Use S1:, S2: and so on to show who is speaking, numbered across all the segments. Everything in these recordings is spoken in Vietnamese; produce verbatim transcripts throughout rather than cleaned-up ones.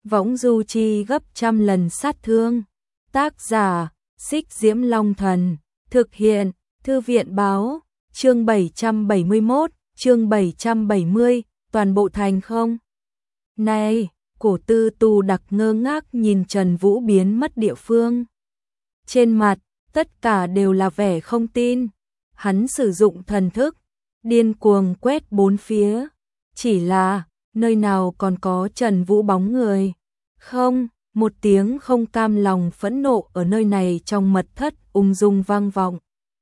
S1: võng du chi gấp trăm lần sát thương. Tác giả, Xích Diễm Long Thần. Thực hiện, Thư viện báo. Chương bảy trăm bảy mươi mốt, chương bảy trăm bảy mươi, toàn bộ thành không? Này, Cổ Tư Tu Đặc ngơ ngác nhìn Trần Vũ biến mất địa phương. Trên mặt, tất cả đều là vẻ không tin. Hắn sử dụng thần thức, điên cuồng quét bốn phía. Chỉ là, nơi nào còn có Trần Vũ bóng người? Không, một tiếng không cam lòng phẫn nộ ở nơi này trong mật thất ung dung vang vọng.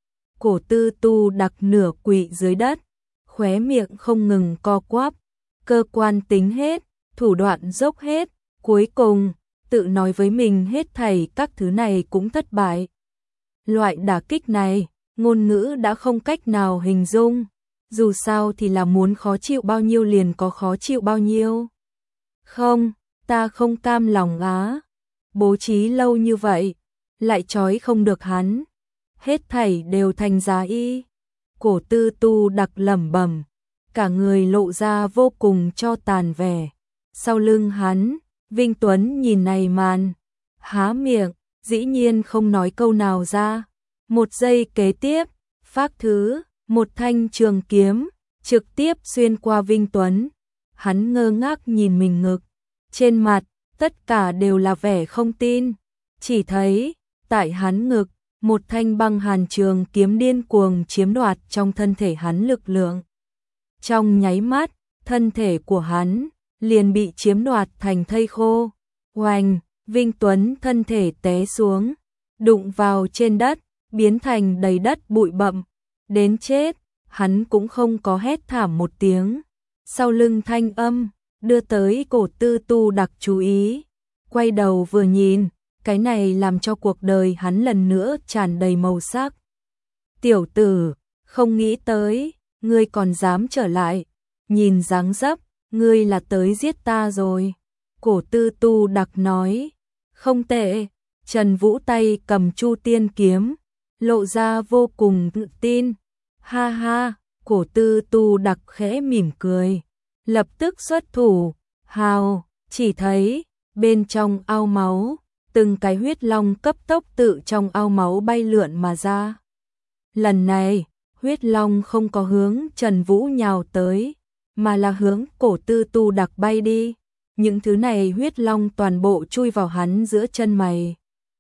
S1: Cổ Tư Tu Đặc nửa quỵ dưới đất, khóe miệng không ngừng co quắp, cơ quan tính hết, thủ đoạn dốc hết, cuối cùng, tự nói với mình hết thảy các thứ này cũng thất bại. Loại đả kích này, ngôn ngữ đã không cách nào hình dung, dù sao thì là muốn khó chịu bao nhiêu liền có khó chịu bao nhiêu. Không, ta không cam lòng á, bố trí lâu như vậy, lại trói không được hắn, hết thảy đều thành giá y. Cổ Tư Tu Đặc lẩm bẩm, cả người lộ ra vô cùng cho tàn vẻ. Sau lưng hắn, Vinh Tuấn nhìn này màn, há miệng, dĩ nhiên không nói câu nào ra. Một giây kế tiếp, phác thứ, một thanh trường kiếm, trực tiếp xuyên qua Vinh Tuấn. Hắn ngơ ngác nhìn mình ngực, trên mặt, tất cả đều là vẻ không tin. Chỉ thấy, tại hắn ngực, một thanh băng hàn trường kiếm điên cuồng chiếm đoạt trong thân thể hắn lực lượng. Trong nháy mắt, thân thể của hắn liền bị chiếm đoạt thành thây khô. Oanh, Vinh Tuấn thân thể té xuống, đụng vào trên đất, biến thành đầy đất bụi bặm. Đến chết, hắn cũng không có hét thảm một tiếng. Sau lưng thanh âm, đưa tới Cổ Tư Tu Đặc chú ý. Quay đầu vừa nhìn, cái này làm cho cuộc đời hắn lần nữa tràn đầy màu sắc. Tiểu tử, không nghĩ tới, ngươi còn dám trở lại. Nhìn dáng dấp, ngươi là tới giết ta rồi. Cổ Tư Tu Đặc nói, không tệ. Trần Vũ tay cầm Chu Tiên kiếm, lộ ra vô cùng tự tin. Ha ha, Cổ Tư Tu Đặc khẽ mỉm cười, lập tức xuất thủ. Hào, chỉ thấy, bên trong ao máu, từng cái huyết long cấp tốc tự trong ao máu bay lượn mà ra. Lần này, huyết long không có hướng Trần Vũ nhào tới, mà là hướng Cổ Tư Tu Đặc bay đi. Những thứ này huyết long toàn bộ chui vào hắn giữa chân mày.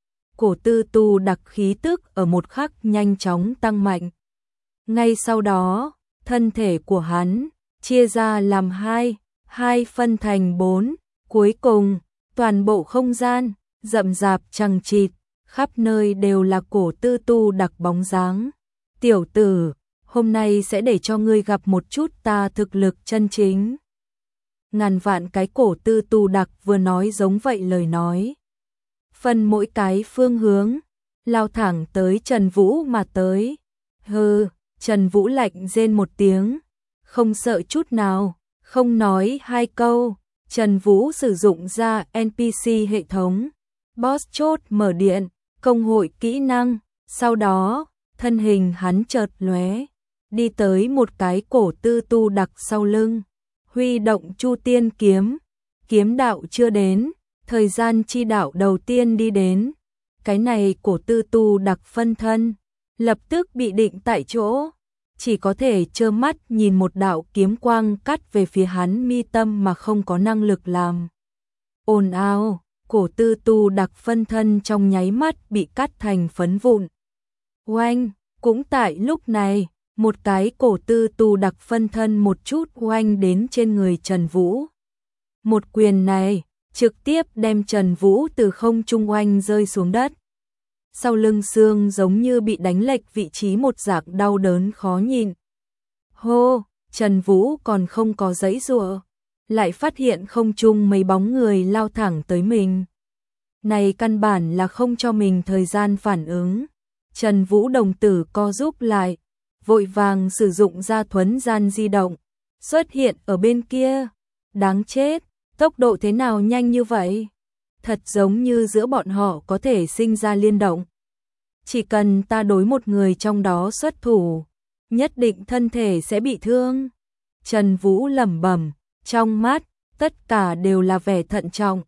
S1: Cổ Tư Tu Đặc khí tức ở một khắc nhanh chóng tăng mạnh. Ngay sau đó, thân thể của hắn chia ra làm hai, hai phân thành bốn. Cuối cùng, toàn bộ không gian rậm rạp chằng chịt, khắp nơi đều là Cổ Tư Tu Đặc bóng dáng. Tiểu tử, hôm nay sẽ để cho ngươi gặp một chút ta thực lực chân chính. Ngàn vạn cái Cổ Tư Tu Đặc vừa nói giống vậy lời nói. Phân mỗi cái phương hướng, lao thẳng tới Trần Vũ mà tới. Hừ, Trần Vũ lạnh rên một tiếng, không sợ chút nào, không nói hai câu. Trần Vũ sử dụng ra en pê xê hệ thống, boss chốt mở điện, công hội kỹ năng, sau đó, thân hình hắn chợt lóe, đi tới một cái Cổ Tư Tu Đặc sau lưng, huy động Chu Tiên kiếm, kiếm đạo chưa đến, thời gian chi đạo đầu tiên đi đến. Cái này Cổ Tư Tu Đặc phân thân, lập tức bị định tại chỗ, chỉ có thể trơ mắt nhìn một đạo kiếm quang cắt về phía hắn mi tâm mà không có năng lực làm. Ồn ào, Cổ Tư Tu Đặc phân thân trong nháy mắt bị cắt thành phấn vụn. Oanh, cũng tại lúc này, một cái Cổ Tư Tu Đặc phân thân một chút oanh đến trên người Trần Vũ. Một quyền này, trực tiếp đem Trần Vũ từ không trung oanh rơi xuống đất. Sau lưng xương giống như bị đánh lệch vị trí một dạng đau đớn khó nhịn. Hô, Trần Vũ còn không có giãy giụa, lại phát hiện không trung mấy bóng người lao thẳng tới mình. Này căn bản là không cho mình thời gian phản ứng. Trần Vũ đồng tử co rúm lại, vội vàng sử dụng ra thuấn gian di động, xuất hiện ở bên kia. Đáng chết, tốc độ thế nào nhanh như vậy? Thật giống như giữa bọn họ có thể sinh ra liên động. Chỉ cần ta đối một người trong đó xuất thủ, nhất định thân thể sẽ bị thương. Trần Vũ lẩm bẩm, trong mắt tất cả đều là vẻ thận trọng.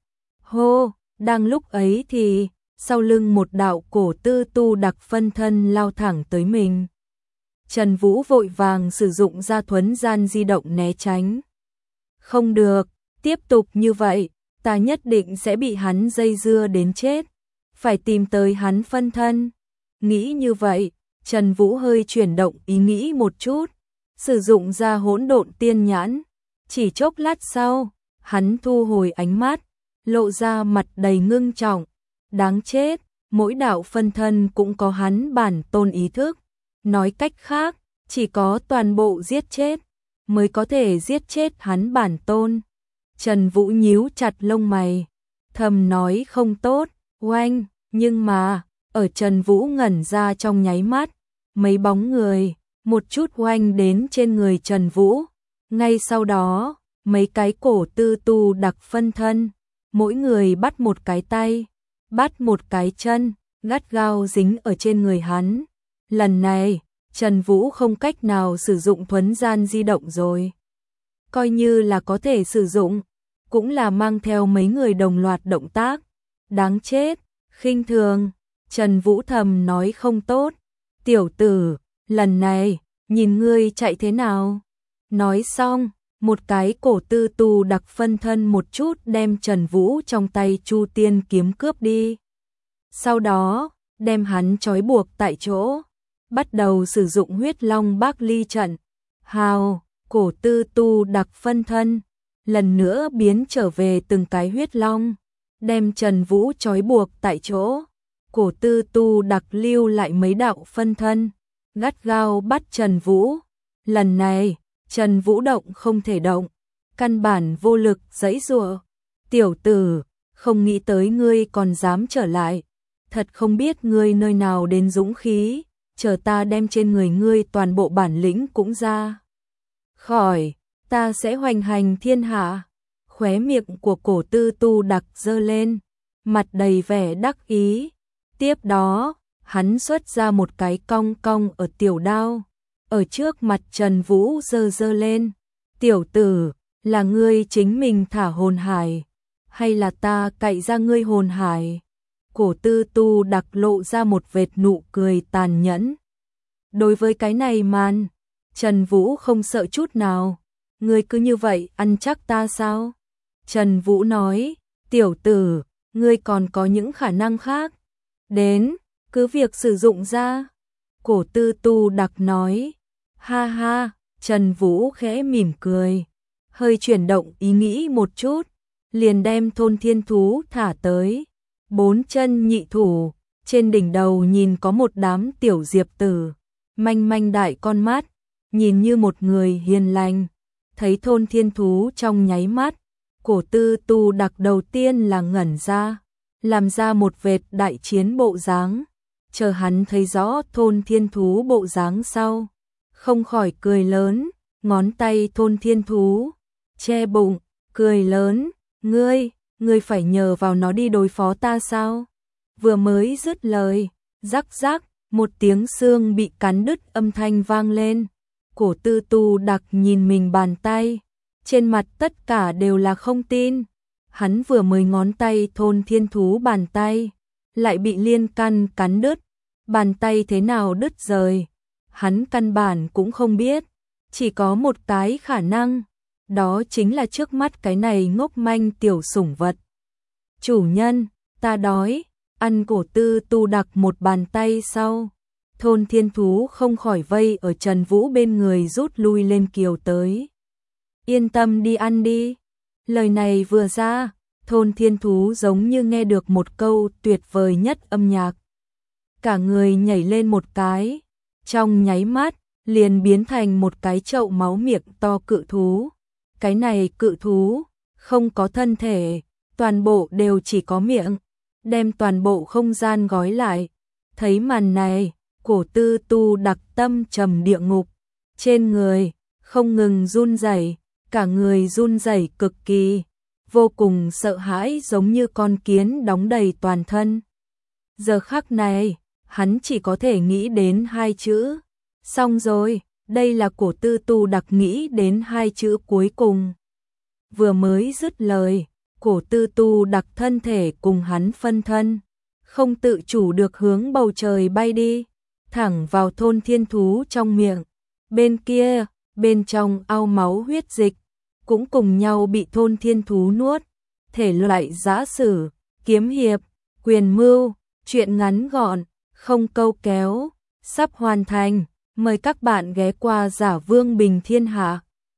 S1: Hô, đang lúc ấy thì, sau lưng một đạo cổ tư tu đặc phân thân lao thẳng tới mình. Trần Vũ vội vàng sử dụng ra thuấn gian di động né tránh. Không được, tiếp tục như vậy, ta nhất định sẽ bị hắn dây dưa đến chết. Phải tìm tới hắn phân thân. Nghĩ như vậy, Trần Vũ hơi chuyển động ý nghĩ một chút, sử dụng ra hỗn độn tiên nhãn. Chỉ chốc lát sau, hắn thu hồi ánh mắt, lộ ra mặt đầy ngưng trọng. Đáng chết, mỗi đạo phân thân cũng có hắn bản tôn ý thức. Nói cách khác, chỉ có toàn bộ giết chết, mới có thể giết chết hắn bản tôn. Trần Vũ nhíu chặt lông mày, thầm nói không tốt, oanh, nhưng mà, ở Trần Vũ ngẩn ra trong nháy mắt, mấy bóng người, một chút oanh đến trên người Trần Vũ. Ngay sau đó, mấy cái cổ tư tu đặc phân thân, mỗi người bắt một cái tay, bắt một cái chân, gắt gao dính ở trên người hắn. Lần này, Trần Vũ không cách nào sử dụng thuấn gian di động rồi. Coi như là có thể sử dụng, cũng là mang theo mấy người đồng loạt động tác. Đáng chết, khinh thường, Trần Vũ thầm nói không tốt. Tiểu tử, lần này, nhìn ngươi chạy thế nào? Nói xong, một cái cổ tư tu đặc phân thân một chút đem Trần Vũ trong tay Chu Tiên kiếm cướp đi. Sau đó, đem hắn trói buộc tại chỗ, bắt đầu sử dụng huyết long bác ly trận. Hào, cổ tư tu đặc phân thân, lần nữa biến trở về từng cái huyết long, đem Trần Vũ trói buộc tại chỗ. Cổ tư tu đặc lưu lại mấy đạo phân thân, gắt gao bắt Trần Vũ. Lần này, Trần Vũ động không thể động, căn bản vô lực giãy giụa. Tiểu tử, không nghĩ tới ngươi còn dám trở lại, thật không biết ngươi nơi nào đến dũng khí, chờ ta đem trên người ngươi toàn bộ bản lĩnh cũng ra. Khỏi, ta sẽ hoành hành thiên hạ. Khóe miệng của cổ tư tu đặc giơ lên, mặt đầy vẻ đắc ý. Tiếp đó, hắn xuất ra một cái cong cong ở tiểu đao, ở trước mặt Trần Vũ giơ giơ lên. Tiểu tử, là ngươi chính mình thả hồn hải, hay là ta cạy ra ngươi hồn hải? Cổ tư tu đặc lộ ra một vệt nụ cười tàn nhẫn. Đối với cái này man, Trần Vũ không sợ chút nào. Ngươi cứ như vậy ăn chắc ta sao? Trần Vũ nói, tiểu tử, ngươi còn có những khả năng khác. Đến, cứ việc sử dụng ra. Cổ tư tu đặc nói, ha ha, Trần Vũ khẽ mỉm cười, hơi chuyển động ý nghĩ một chút, liền đem thôn thiên thú thả tới. Bốn chân nhị thủ, trên đỉnh đầu nhìn có một đám tiểu diệp tử, manh manh đại con mắt, nhìn như một người hiền lành. Thấy thôn thiên thú trong nháy mắt, cổ tư tu đặc đầu tiên là ngẩn ra, làm ra một vệt đại chiến bộ dáng. Chờ hắn thấy rõ thôn thiên thú bộ dáng sau, không khỏi cười lớn, ngón tay thôn thiên thú che bụng, cười lớn, ngươi, ngươi phải nhờ vào nó đi đối phó ta sao? Vừa mới dứt lời, rắc rắc, một tiếng xương bị cắn đứt âm thanh vang lên. Cổ tư tu đặc nhìn mình bàn tay, trên mặt tất cả đều là không tin. Hắn vừa mới ngón tay thôn thiên thú bàn tay, lại bị liên căn cắn đứt. Bàn tay thế nào đứt rời, hắn căn bản cũng không biết. Chỉ có một cái khả năng, đó chính là trước mắt cái này ngốc manh tiểu sủng vật. Chủ nhân, ta đói. Ăn cổ tư tu đặc một bàn tay sau, thôn thiên thú không khỏi vây ở Trần Vũ bên người rút lui lên kiều tới. Yên tâm đi ăn đi. Lời này vừa ra, thôn thiên thú giống như nghe được một câu tuyệt vời nhất âm nhạc. Cả người nhảy lên một cái, trong nháy mắt, liền biến thành một cái chậu máu miệng to cự thú. Cái này cự thú, không có thân thể, toàn bộ đều chỉ có miệng, đem toàn bộ không gian gói lại. Thấy màn này, cổ tư tu đặc tâm trầm địa ngục, trên người, không ngừng run rẩy, cả người run rẩy cực kỳ, vô cùng sợ hãi giống như con kiến đóng đầy toàn thân. Giờ khắc này, hắn chỉ có thể nghĩ đến hai chữ, xong rồi, đây là cổ tư tu đặc nghĩ đến hai chữ cuối cùng. Vừa mới dứt lời, khổ tư tu đặc thân thể cùng hắn phân thân, không tự chủ được hướng bầu trời bay đi, thẳng vào thôn thiên thú trong miệng. Bên kia, bên trong ao máu huyết dịch, cũng cùng nhau bị thôn thiên thú nuốt. Thể loại giã sử, kiếm hiệp, quyền mưu, truyện ngắn gọn, không câu kéo, sắp hoàn thành. Mời các bạn ghé qua Giả Vương Bình Thiên Hạ.